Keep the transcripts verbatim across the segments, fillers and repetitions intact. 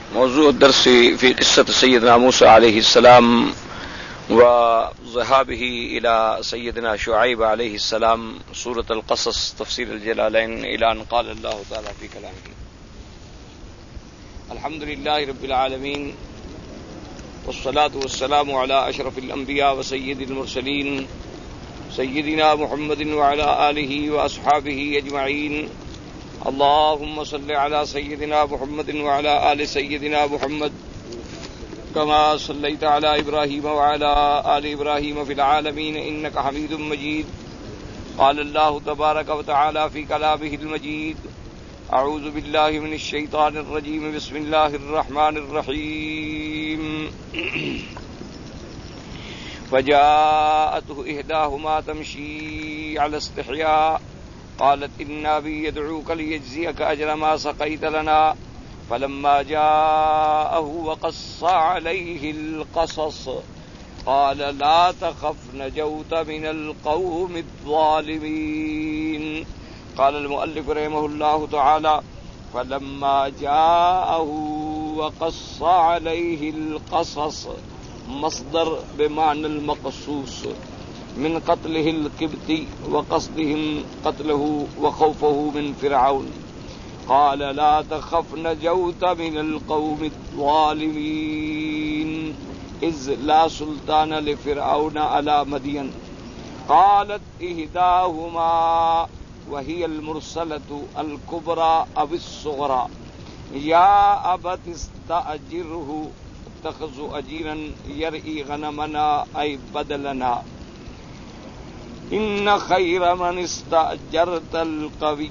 موضوع الدرس في قصة سيدنا موسى عليه السلام وذهابه إلى سيدنا شعيب عليه السلام، سورة القصص، تفسير الجلالين، إلى أن قال الله تعالى في كلامه: الحمد لله رب العالمين، والصلاة والسلام على أشرف الأنبياء وسيد المرسلين سيدنا محمد وعلى آله وأصحابه أجمعين. اللهم صل على سيدنا محمد وعلى آل سيدنا محمد كما صليت على إبراهيم وعلى آل إبراهيم في العالمين إنك حميد مجيد. قال الله تبارك وتعالى في كلامه المجيد: أعوذ بالله من الشيطان الرجيم، بسم الله الرحمن الرحيم. فجاءته إحداهما تمشي على استحياء قالت إن أبي يدعوك ليجزيك أجر ما سقيت لنا، فلما جاءه وقص عليه القصص قال لا تخف نجوت من القوم الظالمين. قال المؤلف رحمه الله تعالى: فلما جاءه وقص عليه القصص مصدر بمعنى المقصوص من قتله القبطي وقصدهم قتله وخوفه من فرعون. قال لا تخف نجوت من القوم الظالمين إذ لا سلطان لفرعون على مدين. قالت إحداهما وهي المرسلة الكبرى أو الصغرى يا أبت استأجره اتخذ أجيرا يرئي غنمنا أي بدلنا إن خير من استأجرت القوي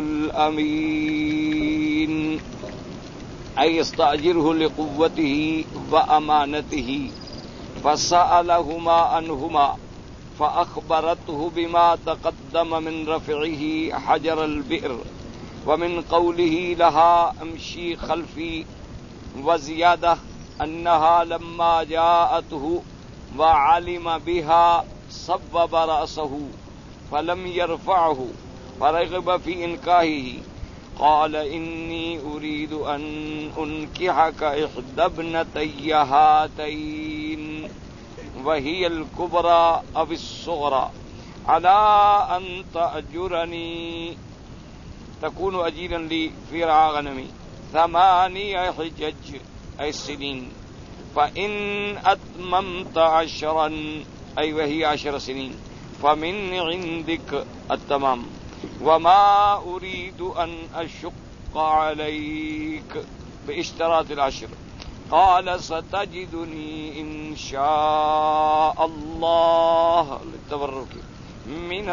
الأمين، أي استأجره لقوته وأمانته. فسألهما عنهما فأخبرته بما تقدم من رفعه حجر البئر ومن قوله لها امشي خلفي، وزيادة أنها لما جاءته وعلم بها صبب رأسه فلم يرفعه فرغب في إنكاهه. قال إني أريد أن أنكحك إحدى ابنتي هاتين وهي الكبرى أو الصغرى على أن تأجرني تكون أجيرا لي في رعى غنمي ثمانية حجج أي سنين، فإن أتممت عشرا أي وهي عشر سنين فمن عندك التمام، وما أريد أن أشق عليك باشتراط العشر. قال ستجدني إن شاء الله للتبرك من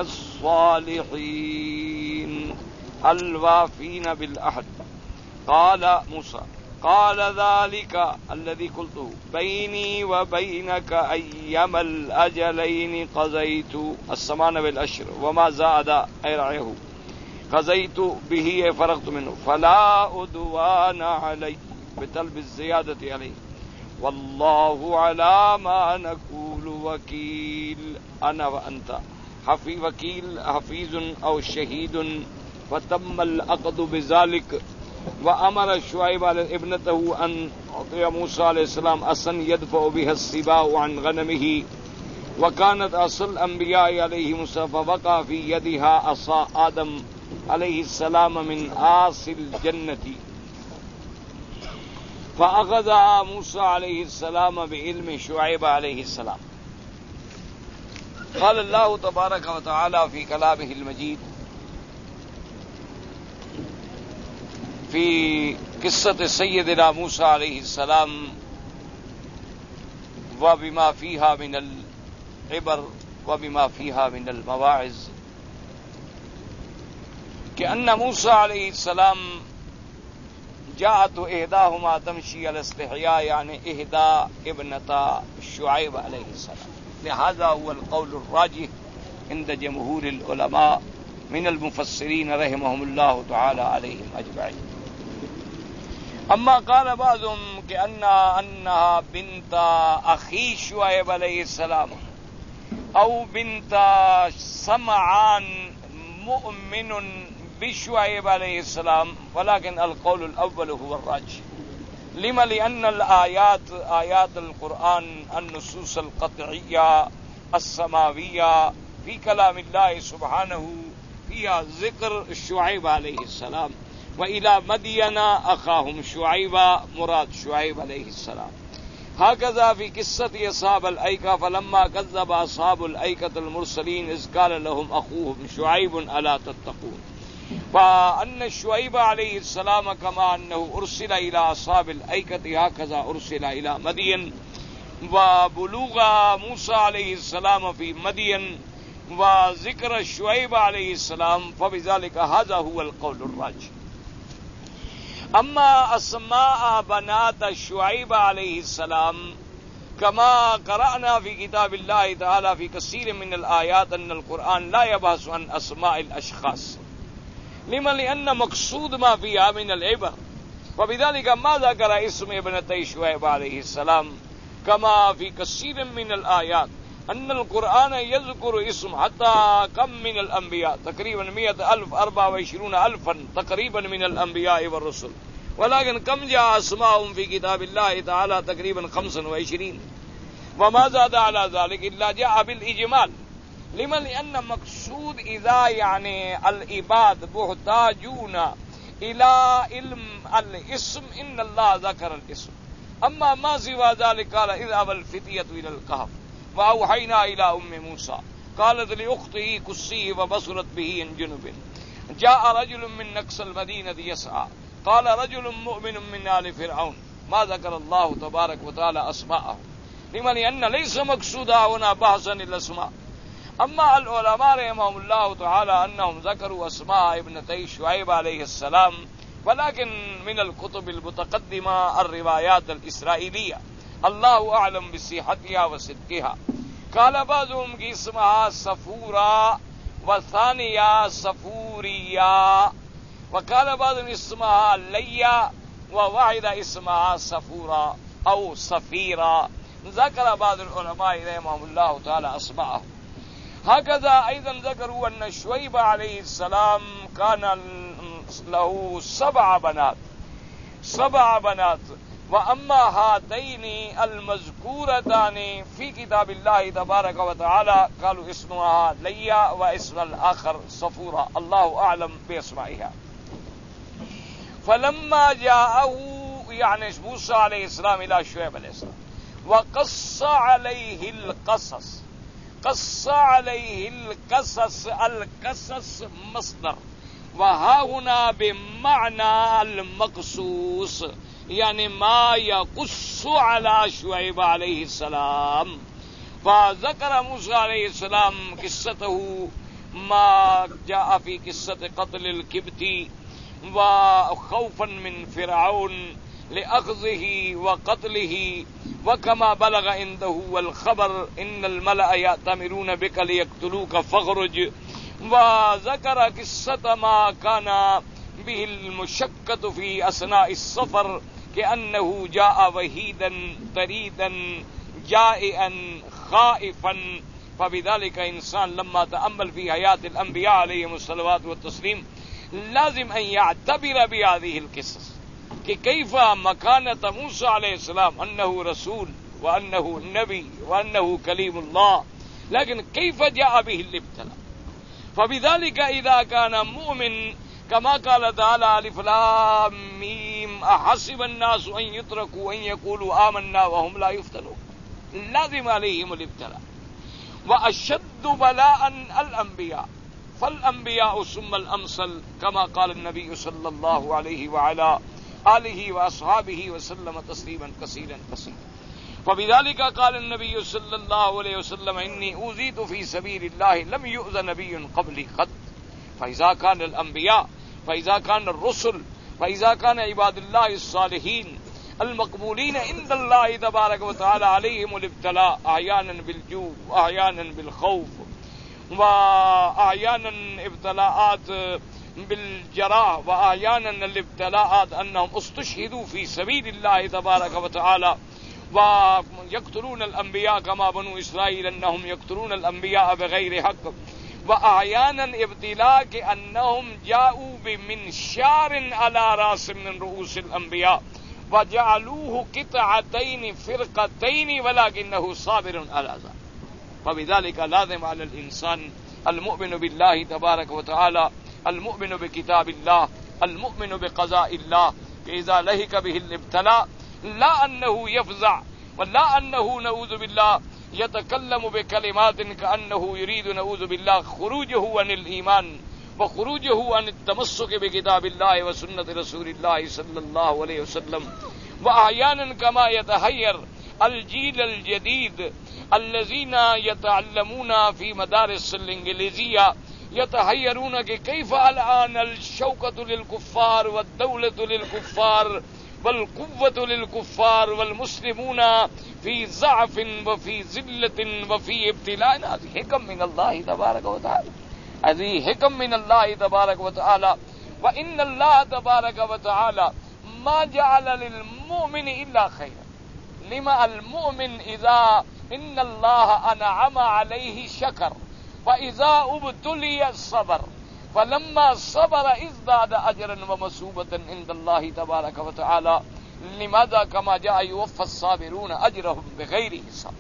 الصالحين الوافين بالعهد. قال موسى: قال ذلك الذي قلته بيني وبينك أيما الأجلين قضيت الثمان بالعشر وما زاد أي رعيه قضيت به فرغت منه فلا عدوان علي بطلب الزيادة عليه، والله على ما نقول وكيل. أنا وأنت حفي وكيل حفيظ أو شهيد. فتم العقد بذلك. وأمر شعيب ابنته أن أعطي موسى عليه السلام عصا يدفع بها السباع عن غنمه، وكانت عصا الأنبياء عليهم السلام، فوقع في يدها عصا آدم عليه السلام من عاص الجنة، فأخذ موسى عليه السلام بعلم شعيب عليه السلام. قال الله تبارك وتعالى في كلامه المجيد في قصة سيدنا موسى عليه السلام وبما فيها من العبر وبما فيها من المواعظ، کہ ان موسى عليه السلام جاءت إحداهما تمشي على استحياء، يعني إحدى ابنتا شعيب عليه السلام. لهذا هو القول الراجح عند جمهور العلماء من المفسرين رحمهم الله تعالى عليهم أجمعين. اما قال بعضهم كأن انها بنت اخي شعيب عليه السلام او بنت سمعان مؤمن بشعيب عليه السلام، ولكن القول الاول هو الراجح. لما لأن الآيات آيات القرآن النصوص القطعية السماوية في كلام الله سبحانه فيها ذكر شعيب عليه السلام، وإلى مدين أخاهم شعيب مراد شعيب عليه السلام. هكذا في قصة أصحاب الأيكة فلما كذب أصحاب الأيكة المرسلين إذ قال لهم أخوهم شعيب ألا تتقون. فأن شعيب عليه السلام كما أنه أرسل إلى أصحاب الأيكة هكذا أرسل إلى مدين، وبلوغ موسى عليه السلام في مدين وذكر شعيب عليه السلام، فبذلك هذا هو القول الراجح. أما أسماء بنات شعيب عليه السلام كما قرأنا في كتاب الله تعالى في كثير من الآيات أن القرآن لا يبحث عن أسماء الأشخاص، لما لأن مقصود ما فيها من العبر، وبذلك ما ذكر اسم ابنتي شعيب عليه السلام كما في كثير من الآيات أن القرآن يذكر اسم حتى كم من الأنبياء تقريبا مئة ألف أربعة وعشرون ألفا تقريبا من الأنبياء والرسل، ولكن كم جاء أسماءهم في كتاب الله تعالى تقريبا خمسا وعشرين، وما زاد على ذلك إلا جاء بالإجمال. لما لأن مقصود إذا يعني العباد محتاجون إلى علم الاسم إن الله ذكر الاسم، أما ما سوى ذلك قال اذهب الفتية إلى الكهف وأوحينا إلى أم موسى قالت لأخته كسيه فبصرت به عن جنب جاء رجل من أقصى المدينة يسعى قال رجل مؤمن من آل فرعون، ما ذكر الله تبارك وتعالى أسماءه، لما لأن ليس مقصودا هنا بحثا الأسماء. أما العلماء رحمهم الله تعالى أنهم ذكروا أسماء ابنتي شعيب عليه السلام، ولكن من الكتب المتقدمة الروايات الإسرائيلية الله أعلم بصحتها وصدقها. قال بعضهم کہ اسمها صفورة وثانية صفورية، وقال بعضهم اسمها ليا وواحد اسمها صفورة أو صفيرة. ذكر بعض العلماء رحمهم الله تعالى أسماءه. هكذا أيضا ذكروا أن شعيب عليه السلام كان له سبع بنات سبع بنات وأما هاتين المذكورتان في كتاب الله تبارك وتعالى قالوا اسمها ليا واسم الآخر صفورة، الله أعلم بأسمائها. فلما جاءه يعني موسى عليه السلام إلى شعيب عليه السلام وقص عليه القصص، قص عليه القصص، القصص مصدر وها هنا بمعنى المقصوص، يعني ما يقص على شعيب عليه السلام. فذكر موسى عليه السلام قصته ما جاء في قصة قتل الكبتي وخوفا من فرعون لأخذه وقتله، وكما بلغ عنده الخبر إن الملأ يأتمرون بك ليقتلوك فاخرج، وذكر قصة ما كان به المشقة في أثناء السفر كأنه جاء وحيدا طريدا جائعا خائفا. فبذلك إنسان لما تأمل في حياة الأنبياء عليهم الصلوات والتسليم لازم أن يعتبر بهذه القصص کہ كيف مكانة موسى عليه السلام أنه رسول وأنه نبي وأنه كليم الله، لكن كيف جاء به الابتلاء. فبذلك إذا كان مؤمن كما قال تعالى ألف لام ميم أحسب الناس أن يتركوا أن يقولوا آمنا وهم لا يفتنون، لازم عليهم الابتلاء. وأشد بلاء الأنبياء، فالأنبياء ثم الأمثل كما قال النبي صلى الله عليه وعلى آله وأصحابه وسلم تسليما كثيرا كثيرا. فبذلك قال النبي صلى الله عليه وسلم إني أوذيت في سبيل الله لم يؤذ نبي قبلي قط. فإذا كان الأنبياء، فإذا كان الرسل، فإذا كان عباد الله الصالحين المقبولين عند الله تبارك وتعالى عليهم الابتلاء أحيانا بالجوع وأحيانا بالخوف وأحيانا ابتلاءات بالجراح وأحيانا الابتلاءات أنهم استشهدوا في سبيل الله تبارك وتعالى ويقتلون الأنبياء كما بنو إسرائيل أنهم يقتلون الأنبياء بغير حق، وأحيانا ابتلاء كأنهم جاءوا بمنشار على رأس من رؤوس الأنبياء وجعلوه قطعتين فرقتين ولكنه صابر على ذلك. فبذلك لازم على الإنسان المؤمن بالله تبارك وتعالى، المؤمن بكتاب الله، المؤمن بقضاء الله، إذا لهك به الابتلاء لا أنه يفزع ولا أنه نعوذ بالله يتكلم بكلمات كأنه يريد نعوذ بالله خروجه عن الإيمان وخروجه عن التمسك بكتاب الله وسنة رسول الله صلى الله عليه وسلم. وأحيانا كما يتحير الجيل الجديد الذين يتعلمون في مدارس الإنجليزية، يتحيرون كيف الآن الشوكة للكفار والدولة للكفار والقوة للكفار والمسلمون في ضعف وفي ذلة وفي ابتلاء. هذه حكم من الله تبارك وتعالى، هذه حكم من الله تبارك وتعالى. وإن الله تبارك وتعالى ما جعل للمؤمن إلا خيرا. لما المؤمن إذا إن الله أنعم عليه شكر وإذا ابتلي صبر، فلما صبر ازداد أجرا ومثوبة عند الله تبارك وتعالى. لماذا؟ كما جاء يوفى الصابرون أجرهم بغير حساب.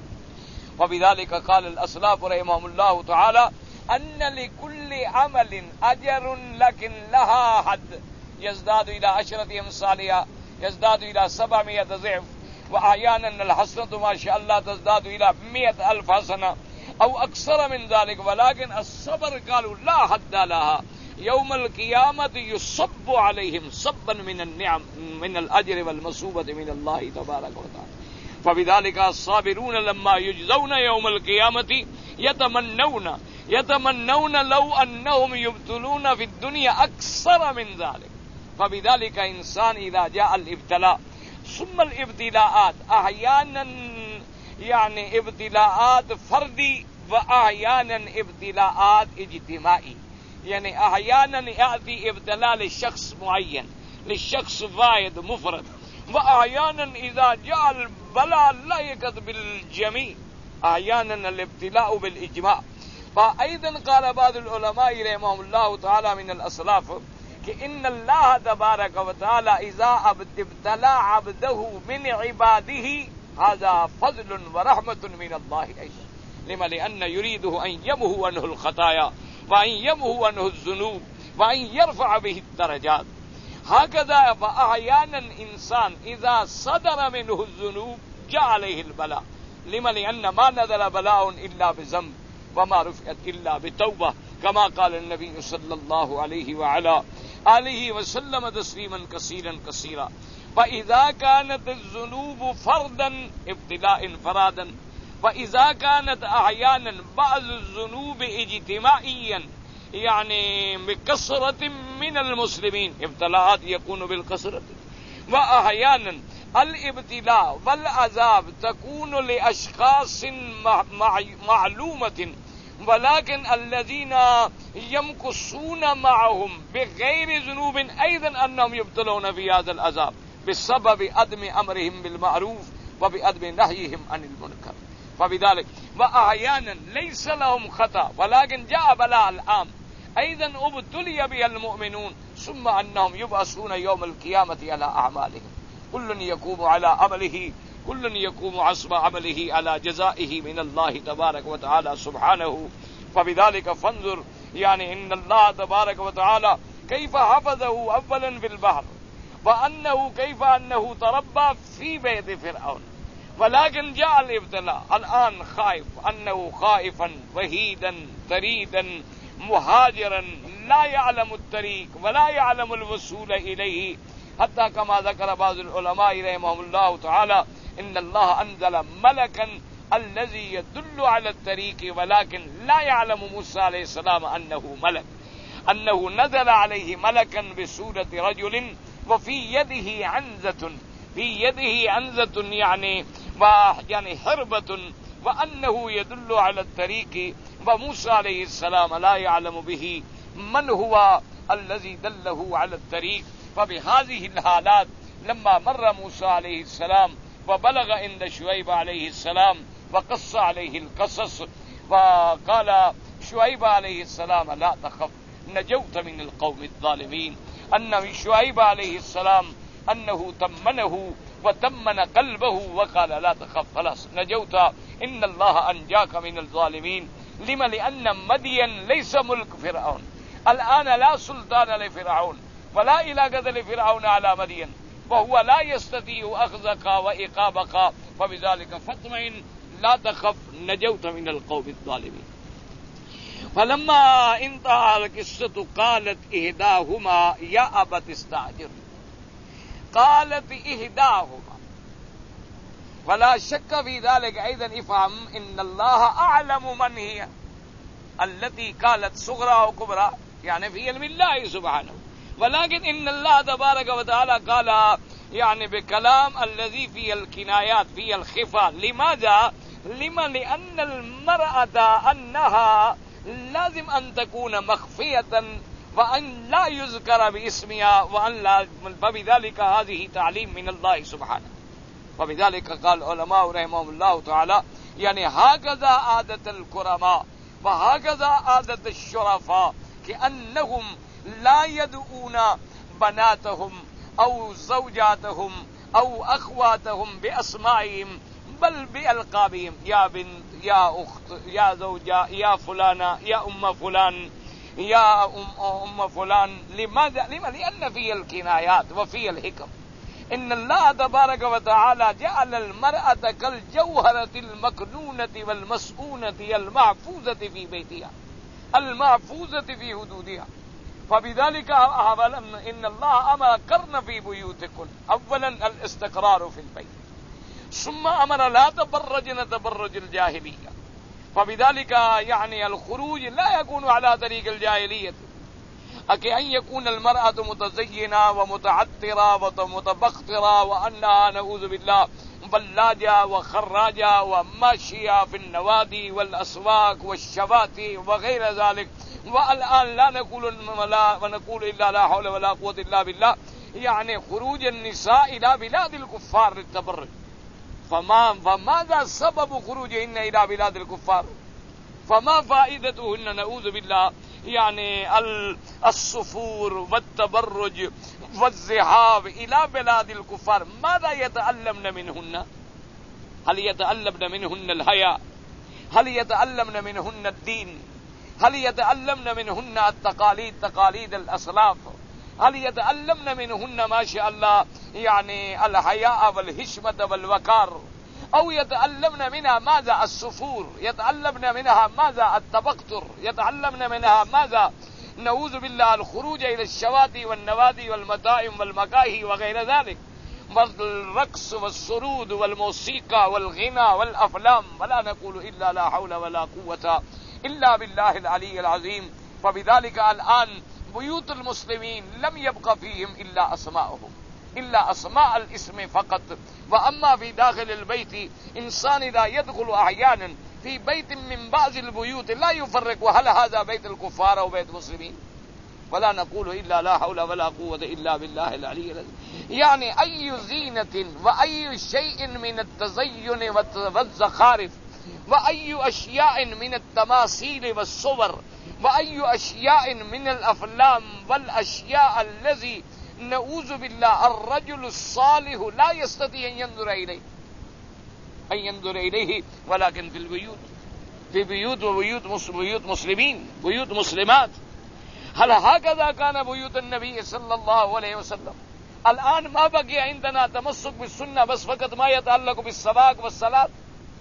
وبذلك قال الأسلاف رحمهم الله تعالى أن لكل عمل أجر لكن لها حد، يزداد إلى عشرة أمثالها، يزداد إلى سبعمائة ضعف، وأحيانا الحسنة ما شاء الله تزداد إلى مئة ألف حسنة أو أكثر من ذلك. ولكن الصبر قالوا لا حد لها، يوم القيامة يصب عليهم صبا من النعم من الأجر والمثوبة من الله تبارك وتعالى. فبذلك الصابرون لما يجزون يوم القيامة يتمنون يتمنون لو أنهم يبتلون في الدنيا أكثر من ذلك. فبذلك إنسان إذا جاء الابتلاء ثم الابتلاءات أحيانا يعني ابتلاءات فردي وأحيانا ابتلاءات اجتماعي، يعني أحيانا يأتي ابتلاء للشخص معين، للشخص واحد مفرد، وأحيانا إذا جاء البلاء لاحقت بالجميع، أحيانا الابتلاء بالإجماع. فأيضا قال بعض العلماء رحمهم الله تعالى من الأسلاف إن الله تبارك وتعالى إذا ابتلى عبده من عباده هذا فضل ورحمة من الله أيضا. لما؟ لأن يريده أن يمحو عنه الخطايا وأن يمحو عنه الذنوب وأن يرفع به الدرجات. هكذا فأحيانا إنسان إذا صدر منه الذنوب جاء عليه البلاء. لما؟ لأن ما نزل بلاء إلا بذنب وما رفعت إلا بتوبة، كما قال النبي صلى الله عليه وعلى آله وسلم تسليما كثيرا كثيرا. فإذا كانت الذنوب فردا ابتلاء انفرادا، وإذا كانت أحيانا بعض الذنوب اجتماعيا يعني بكثرة من المسلمين، ابتلاءات يكون بالكثرة. وأحيانا الابتلاء والعذاب تكون لأشخاص معلومة، ولكن الذين يمكثون معهم بغير ذنوب أيضا أنهم يبتلون في هذا العذاب بسبب عدم أمرهم بالمعروف وبعدم نهيهم عن المنكر. فبذلك وأحيانا ليس لهم خطأ ولكن جاء بلاء العام أيضا ابتلي بها المؤمنون، ثم أنهم يبعثون يوم القيامة على أعمالهم، كل يقوم على عمله، كل يقوم حسب عمله على جزائه من الله تبارك وتعالى سبحانه. فبذلك فانظر يعني إن الله تبارك وتعالى كيف حفظه أولا في البحر، وأنه كيف أنه تربى في بيت فرعون، ولكن جاء الابتلاء الآن خائف، أنه خائفا وهيدا تريدا مهاجرا لا يعلم الطريق ولا يعلم الوصول إليه، حتى كما ذكر بعض العلماء رحمهم الله تعالى إن الله أنزل ملكا الذي يدل على الطريق، ولكن لا يعلم موسى عليه السلام أنه ملك، أنه نزل عليه ملكا بصورة رجل وفي يده عنزة، في يده عنزة يعني يعني حربة، وأنه يدل على الطريق، وموسى عليه السلام لا يعلم به من هو الذي دله على الطريق. فبهذه الحالات لما مر موسى عليه السلام وبلغ عند شعيب عليه السلام وقص عليه القصص، وقال شعيب عليه السلام لا تخف نجوت من القوم الظالمين، أن شعيب عليه السلام أنه تمنه وتمن قلبه وقال لا تخف خلاص نجوت إن الله أنجاك من الظالمين. لما؟ لأن مدين ليس ملك فرعون، الآن لا سلطان لفرعون ولا علاقة لفرعون على مدين، وهو لا يستطيع أخذك وإقابك، فبذلك فاطمئن لا تخف نجوت من القوم الظالمين. فلما انتهى القصة قالت إحداهما يا أبت استأجر، قالت إحداهما، ولا شك في ذلك أيضا افهم إن الله أعلم من هي التي قالت صغرى وكبرى، يعني في علم الله سبحانه، ولكن إن الله تبارك وتعالى قال يعني بكلام الذي في الكنايات في الخفاء. لماذا؟ لما؟ لأن المرأة أنها لازم أن تكون مخفية وأن لا يذكر باسمها وأن لا، فبذلك هذه تعليم من الله سبحانه. وبذلك قال العلماء رحمهم الله تعالى يعني هكذا عادة الكرماء وهكذا عادة الشرفاء، كأنهم لا يدعون بناتهم أو زوجاتهم أو أخواتهم بأسمائهم بل بألقابهم، يا بنت، يا أخت، يا زوجة، يا فلانة، يا أم فلان، يا أم, أم فلان. لماذا؟ لما؟ لأن في الكنايات وفي الحكم إن الله تبارك وتعالى جعل المرأة كالجوهرة المكنونة والمسؤونة المحفوظة في بيتها، المحفوظة في حدودها. فبذلك أولا إن الله أمر قرن في بيوتكن، أولا الاستقرار في البيت، ثم أمر لا تبرجن تبرج الجاهلية. فبذلك يعني الخروج لا يكون على طريق الجاهلية، أكأن يكون المرأة متزينة ومتعطرة ومتبخترة وأنها نعوذ بالله بلاجة وخراجة وماشية في النوادي والأسواق والشباتي وغير ذلك. والآن لا نقول لا ونقول إلا لا حول ولا قوة إلا بالله، يعني خروج النساء إلى بلاد الكفار للتبرج. فما فماذا سبب خروجهن إلى بلاد الكفار؟ فما فائدتهن نعوذ بالله؟ يعني الصفور والتبرج والذهاب إلى بلاد الكفار، ماذا يتعلمن منهن؟ هل يتعلمن منهن الحياء؟ هل يتعلمن منهن الدين؟ هل يتعلمن منهن التقاليد، تقاليد الأسلاف؟ هل يتعلمن منهن ما شاء الله يعني الحياء والحشمة والوقار؟ أو يتعلمن منها ماذا؟ السفور. يتعلمن منها ماذا؟ التبختر. يتعلمن منها ماذا؟ نعوذ بالله الخروج إلى الشواتي والنوادي والمطاعم والمقاهي وغير ذلك، والرقص والسرود والموسيقى والغنى والأفلام. ولا نقول إلا لا حول ولا قوة إلا بالله العلي العظيم. فبذلك الآن بيوت المسلمين لم يبقى فيهم إلا أسماءهم، إلا أسماء الاسم فقط. وأما في داخل البيت إنسان لا يدخل أحيانا في بيت من بعض البيوت لا يفرق هل هذا بيت الكفار أو بيت مسلمين. ولا نقول إلا لا حول ولا قوة إلا بالله العلي العظيم. يعني أي زينة وأي شيء من التزين والزخارف وأي أشياء من التماثيل والصور وأي أشياء من الأفلام والأشياء الذي نعوذ بالله الرجل الصالح لا يستطيع أن ينظر إليه أن ينظر إليه ولكن في البيوت، في بيوت وبيوت بيوت مسلمين، بيوت مسلمات. هل هكذا كان بيوت النبي صلى الله عليه وسلم؟ الآن ما بقي عندنا تمسك بالسنة بس فقط ما يتعلق بالسواق والصلاة،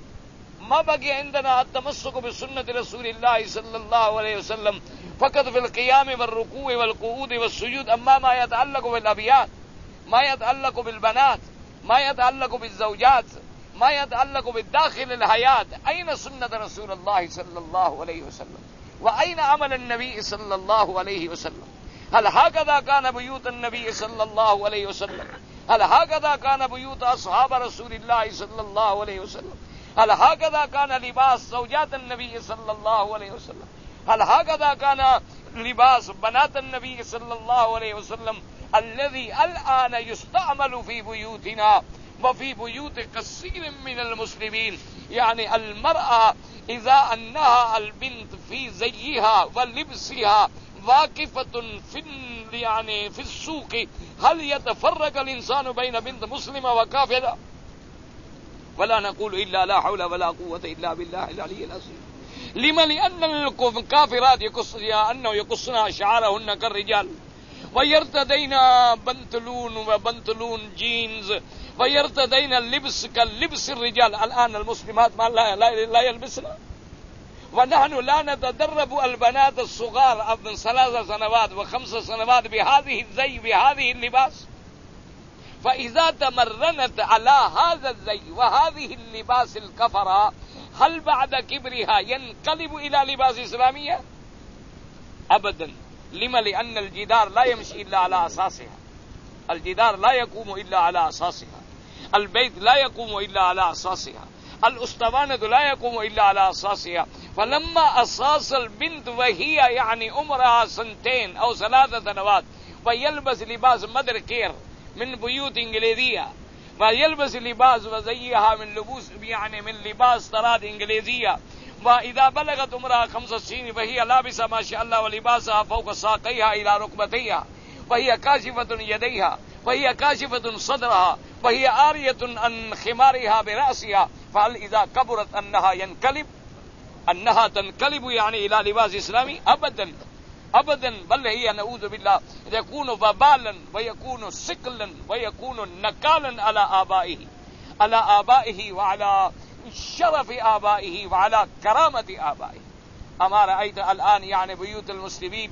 ما بقي عندنا التمسك بسنة رسول الله صلى الله عليه وسلم فقط في القيام والركوع والقعود والسجود. أما ما يتعلق بالأبيات، ما يتعلق بالبنات، ما يتعلق بالزوجات، ما يتعلق بالداخل الحياة، أين سنة رسول الله صلى الله عليه وسلم؟ وأين عمل النبي صلى الله عليه وسلم؟ هل هكذا كان بيوت النبي صلى الله عليه وسلم؟ هل هكذا كان بيوت أصحاب رسول الله صلى الله عليه وسلم؟ هل هكذا كان لباس زوجات النبي صلى الله عليه وسلم؟ هل هكذا كان لباس بنات النبي صلى الله عليه وسلم الذي الآن يستعمل في بيوتنا وفي بيوت كثير من المسلمين؟ يعني المرأة إذا أنها البنت في زيها ولبسها واقفة في يعني في السوق هل يتفرق الإنسان بين بنت مسلمة وكافرة؟ ولا نقول إلا لا حول ولا قوة إلا بالله العلي العظيم. لما؟ لأن الكافرات أنه يقصن شعرهن كالرجال ويرتدين بنطلون وبنطلون جينز ويرتدين اللبس كاللبس الرجال. الآن المسلمات ما لا, لا, لا يلبسن، ونحن لا نتدرب البنات الصغار من ثلاث سنوات وخمس سنوات بهذه الزي بهذه اللباس. فإذا تمرنت على هذا الزي وهذه اللباس الكفرة هل بعد كبرها ينقلب إلى لباس إسلامية؟ أبدا. لما؟ لأن الجدار لا يمشي إلا على أساسها، الجدار لا يقوم إلا على أساسها، البيت لا يقوم إلا على أساسها، الأسطوانة لا يقوم إلا على أساسها. فلما أساس البنت وهي يعني عمرها سنتين أو ثلاث سنوات ويلبس لباس مدر كير من بيوت إنجليزية ويلبس لباس وزيها من لبوس يعني من لباس طراد إنجليزية، وإذا بلغت عمرها خمس سنين وهي لابسة ما شاء الله ولباسها فوق ساقيها إلى ركبتيها وهي كاشفة يديها وهي كاشفة صدرها وهي آرية عن خمارها برأسها، فهل إذا كبرت أنها ينقلب أنها تنقلب يعني إلى لباس إسلامي؟ أبدا أبدا. بل هي نعوذ بالله يكون وبالا ويكون ثقلا ويكون نكالا على آبائه على آبائه وعلى شرف آبائه وعلى كرامة آبائه. أما رأيت الآن يعني بيوت المسلمين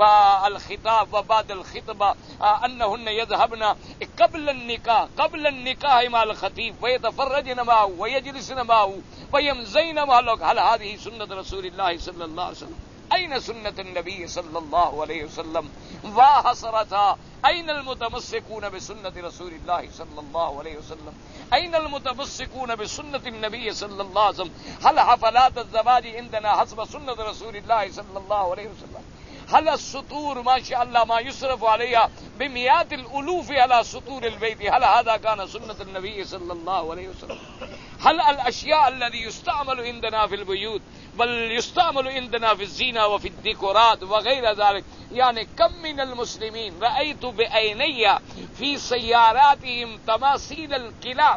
والخطاب وبعد الخطبة أنهن يذهبن قبل النكاح قبل النكاح مع الخطيب ويتفرجن معه ويجلسن معه ويمزين معه. هل هذه سنة رسول الله صلى الله عليه وسلم؟ أين سنة النبي صلى الله عليه وسلم؟ وحسرتها أين المتمسكون بسنة رسول الله صلى الله عليه وسلم؟ أين المتمسكون بسنة النبي صلى الله عليه وسلم؟ هل حفلات الزواج عندنا حسب سنة رسول الله صلى الله عليه وسلم؟ هل السطور ما شاء الله ما يصرف عليها بمئات الألوف على سطور البيت هل هذا كان سنة النبي صلى الله عليه وسلم؟ هل الأشياء الذي يستعمل عندنا في البيوت بل يستعمل عندنا في الزينة وفي الديكورات وغير ذلك، يعني كم من المسلمين رأيت بعيني في سياراتهم تماثيل الكلاب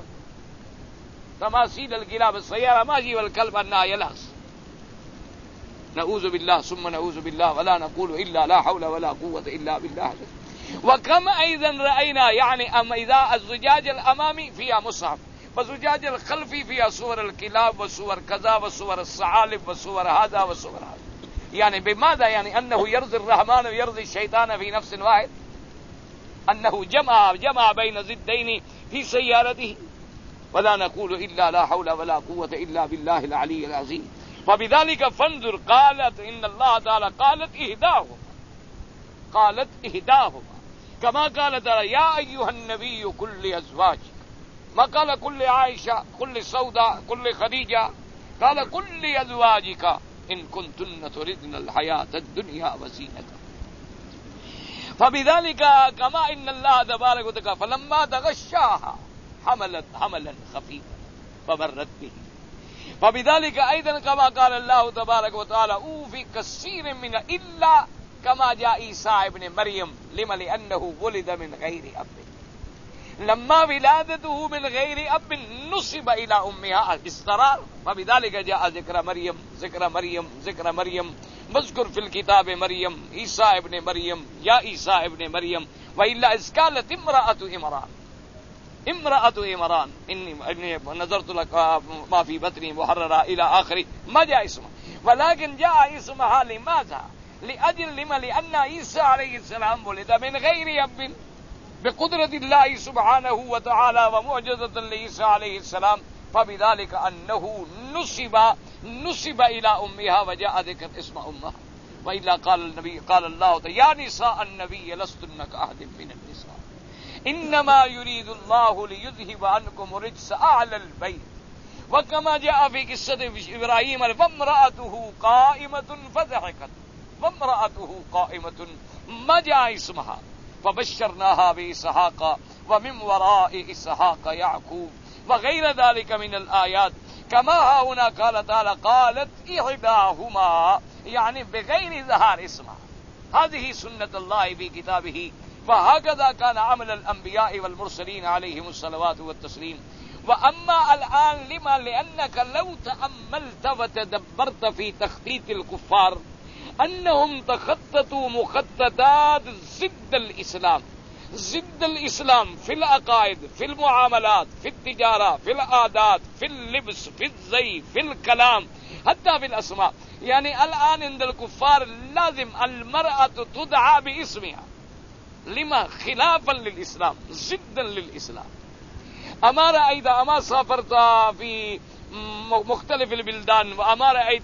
تماثيل الكلاب السيارة ماشي والكلب أنها يلهث. نعوذ بالله ثم نعوذ بالله ولا نقول إلا لا حول ولا قوة إلا بالله. وكم أيضا رأينا يعني أما إذا الزجاج الأمامي فيها مصحف والزجاج الخلفي فيها صور الكلاب وصور كذا وصور الثعالب وصور هذا وصور هذا. يعني بماذا؟ يعني أنه يرضي الرحمن ويرضي الشيطان في نفس واحد، أنه جمع جمع بين ضدين في سيارته. ولا نقول إلا لا حول ولا قوة إلا بالله العلي العظيم. فبذلك فانظر قالت إن الله تعالى قالت إهداهما قالت إهداهما كما قالت يا أيها النبي قل لأزواجك، ما قال كل عائشة كل سوداء كل خديجة، قال كل أزواجك إن كنتن تردن الحياة الدنيا وزينتها. فبذلك كما إن الله تبارك وتعالى فلما تغشاها حملت حملا خفيفا فمرت به. فبذلك أيضا كما قال الله تبارك وتعالى أوفي كثير من إلا كما جاء عيسى ابن مريم لما لأنه ولد من غير أب، لما ولادته من غير أب نسب إلى أمها الاضطرار. فبذلك جاء ذكر مريم ذكر مريم ذكر مريم مذكر في الكتاب مريم عيسى ابن مريم يا عيسى ابن مريم. وإلا إذ قالت امرأة عمران امرأة عمران إني نظرت لك ما في بطني محررة إلى آخره ما جاء اسمه، ولكن جاء اسمها لماذا؟ لأجل لما؟ لأن عيسى عليه السلام ولد من غير أب بقدرة الله سبحانه وتعالى ومعجزة لعيسى عليه السلام. فبذلك أنه نسب نسب إلى أمها وجاء ذكر اسم أمها. وإلا قال النبي قال الله تعالى يا نساء النبي لستن كأحد من النساء إنما يريد الله ليذهب عنكم رجس أهل البيت. وكما جاء في قصة إبراهيم وامرأته قائمة فضحكت وامرأته قائمة ما جاء اسمها فبشرناها بإسحاق ومن وراء إسحاق يعقوب وغير ذلك من الآيات. كما ها هنا قال تعالى قالت إحداهما يعني بغير ظهار اسمها هذه سنة الله في كتابه وهكذا كان عمل الأنبياء والمرسلين عليهم الصلوات والتسليم. وأما الآن لما؟ لأنك لو تأملت وتدبرت في تخطيط الكفار أنهم تخططوا مخططات ضد الإسلام، ضد الإسلام في العقائد، في المعاملات، في التجارة، في العادات، في اللبس، في الزي، في الكلام، حتى في الأسماء. يعني الآن عند الكفار لازم المرأة تدعى باسمها. لما؟ خلافا للإسلام، ضدا للإسلام. أما رأيت أما سافرت في مختلف البلدان وأما رأيت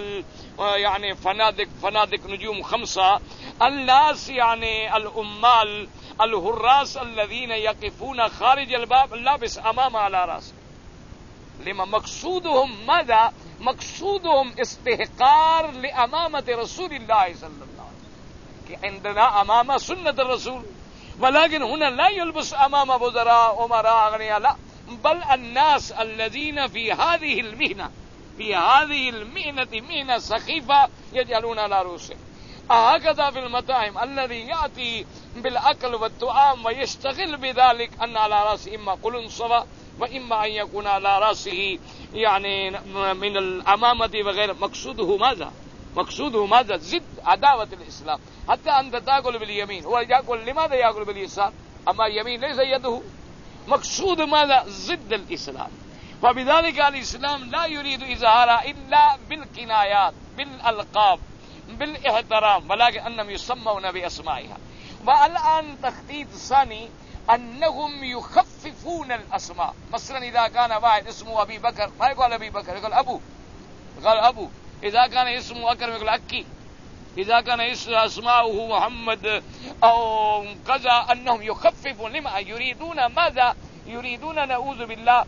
يعني فنادق فنادق نجوم خمسة، الناس يعني الأمال الحراس الذين يقفون خارج الباب لابس أمام على رأسه. لما؟ مقصودهم ماذا؟ مقصودهم استحقار لأمامة رسول الله صلى الله عليه وسلم، کہ عندنا أمام سنة الرسول، ولكن هنا لا يلبس أمام وزراء أمراء أغنياء، لا، بل الناس الذين في هذه المهنة في هذه المهنة مهنة سخيفة يجعلون على رؤوسهم. هكذا في المطاعم الذي يأتي بالأكل والطعام ويشتغل بذلك أن على رأسه إما قلنسوة وإما أن يكون على رأسه يعني من الأمامة وغيره. مقصوده ماذا؟ مقصوده ماذا؟ ضد عداوة الإسلام. حتى أنت تأكل باليمين، هو يأكل لماذا يأكل باليسار؟ أما اليمين ليس يده. مقصود ماذا؟ ضد الإسلام. فبذلك الإسلام لا يريد إظهارها إلا بالكنايات، بالألقاب، بالاحترام، ولكن أنهم يسمون بأسمائها. والآن تخطيط ثاني أنهم يخففون الأسماء. مثلا إذا كان واحد اسمه أبي بكر ما يقول أبي بكر، يقول أبو، يقول أبو. إذا كان اسمه أكرم يقول أكي. إذا كان اسماؤه محمد أو كذا، أنهم يخففون. لما؟ يريدون ماذا؟ يريدون نعوذ بالله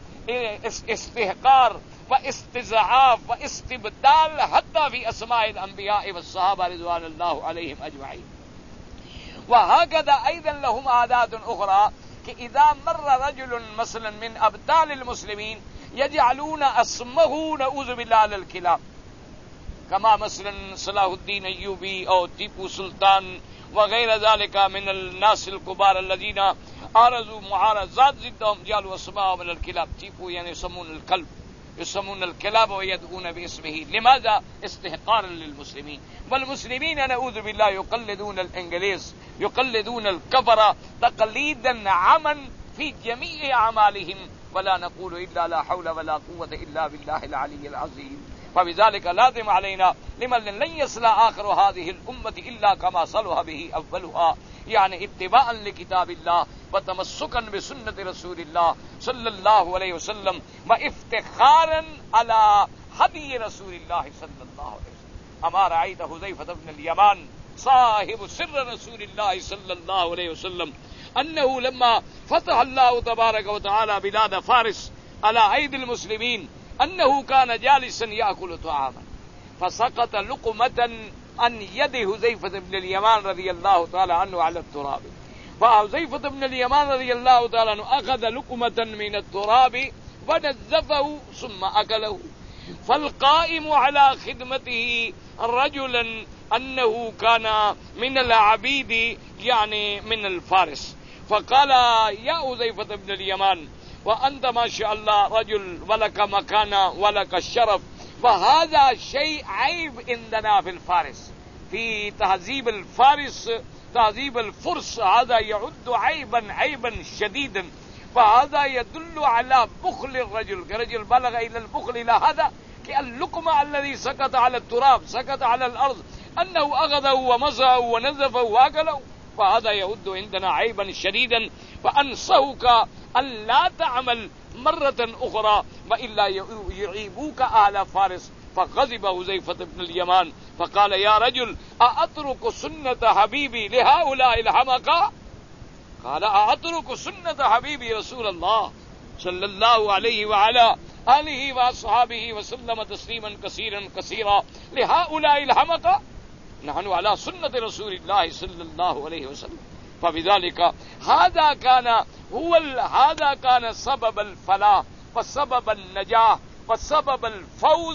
استحقار واستضعاف واستبدال حتى في أسماء الأنبياء والصحابة رضوان الله عليهم أجمعين. وهكذا أيضا لهم عادات أخرى، إذا مر رجل مثلا من أبطال المسلمين يجعلون اسمه نعوذ بالله على الكلاب، كما مثلا صلاح الدين أيوبي أو تيپو سلطان وغير ذلك من الناس الكبار الذين عارضوا معارضات ضدهم جعلوا اسماءهم من الكلاب. تيپو يعني يسمون الكلب، يسمون الكلاب ويدعون باسمه. لماذا؟ استحقارا للمسلمين. والمسلمين نعوذ بالله يقلدون الإنجليز، يقلدون الكفرة تقليدا عما في جميع أعمالهم، ولا نقول إلا لا حول ولا قوة إلا بالله العلي العظيم. فبذلك لازم علينا لمن لن يصل آخر هذه الأمة إلا كما صلح به أولها، يعني اتباعا لكتاب الله وتمسكا بسنة رسول الله صلى الله عليه وسلم وافتخارا على هدي رسول الله صلى الله عليه وسلم. أما رأيت حذيفة بن اليمان صاحب سر رسول الله صلى الله عليه وسلم أنه لما فتح الله تبارك وتعالى بلاد فارس على أيدي المسلمين أنه كان جالسا يأكل طعاما فسقط لقمة عن يد حذيفة بن اليمان رضي الله تعالى عنه على التراب، فحذيفة بن اليمان رضي الله تعالى عنه أخذ لقمة من التراب ونزفه ثم أكله. فالقائم على خدمته رجلا أنه كان من العبيد يعني من الفارس، فقال يا حذيفة بن اليمان وأنت ما شاء الله رجل ولك مكانة ولك الشرف، فهذا شيء عيب عندنا في الفارس، في تهذيب الفارس تهذيب الفرس، هذا يعد عيبا عيبا شديدا. فهذا يدل على بخل الرجل، كرجل بلغ إلى البخل إلى هذا كاللقمة الذي سقط على التراب سقط على الأرض أنه أخذه ومزه ونزفه وأكله، فهذا يعد عندنا عيبا شديدا. فأنصحك أن لا تعمل مرة أخرى وإلا يعيبوك أهل فارس. فغضب حذيفة بن اليمان فقال يا رجل أأترك سنة حبيبي لهؤلاء الحمقى؟ قال أأترك سنة حبيبي رسول الله صلى الله عليه وعلى آله وأصحابه وسلم تسليما كثيرا كثيرا لهؤلاء الحمقى؟ نحن على سنة رسول الله صلى الله عليه وسلم. فبذلك هذا كان هو هذا كان سبب الفلاح وسبب النجاح وسبب الفوز،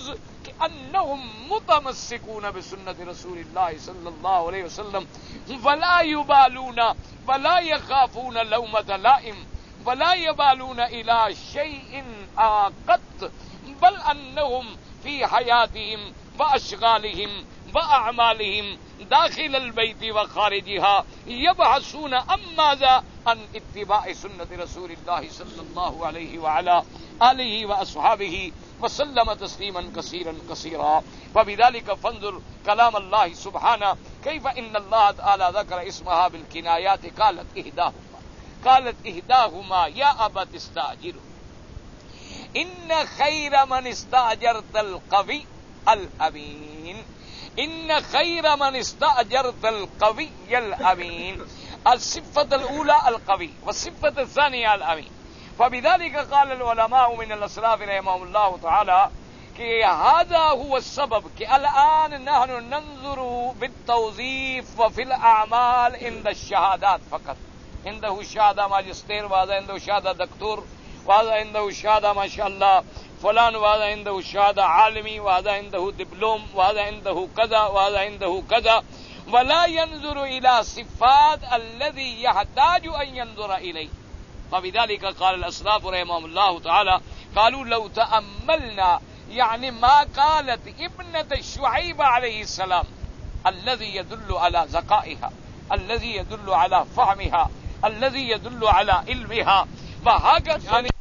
انہم متمسکون بسنت رسول اللہ صلی اللہ علیہ وسلم ولا یبالون ولا یخافون لومۃ لائم ولا یبالون الی شیء عاقت بل انہم فی حیاتہم واشغالہم واعمالہم داخل البیت وخارجها یبحثون عن ماذا عن اتباع سنت رسول اللہ صلی اللہ علیہ وعلی آلہ واصحابہ وسلم تسلیما کثیرا کثیرا فبذلك فانظر کلام اللہ سبحانہ کیف ان اللہ تعالی ذکر اسمها بالکنایات قالت احداهما قالت احداهما یا ابت استاجر ان خیر من استاجرت القوی الامین ان خیر من استاجرت القوی الامین الصفة الاولى القوی والصفة الثانية الامین فبذلك قال العلماء من الاسلاف رحمهم الله تعالى کہ هذا هو السبب کہ الان نحن ننظر بالتوظیف وفي الاعمال عند الشهادات فقط عنده شهادة ماجستير وهذا عنده شهادة دكتور وهذا عنده شهادة ما شاء الله فلان وهذا عنده شهادة عالمي وهذا عنده دبلوم وهذا عنده كذا وهذا عنده كذا ولا ينظر إلى صفات الذي يحتاج أن ينظر إليه فبذلك قال الأسلاف رحمهم الله تعالى قالوا لو تأملنا يعني ما قالت ابنة شعيب عليه السلام الذي يدل على ذكائها الذي يدل على فهمها الذي يدل على علمها وهكذا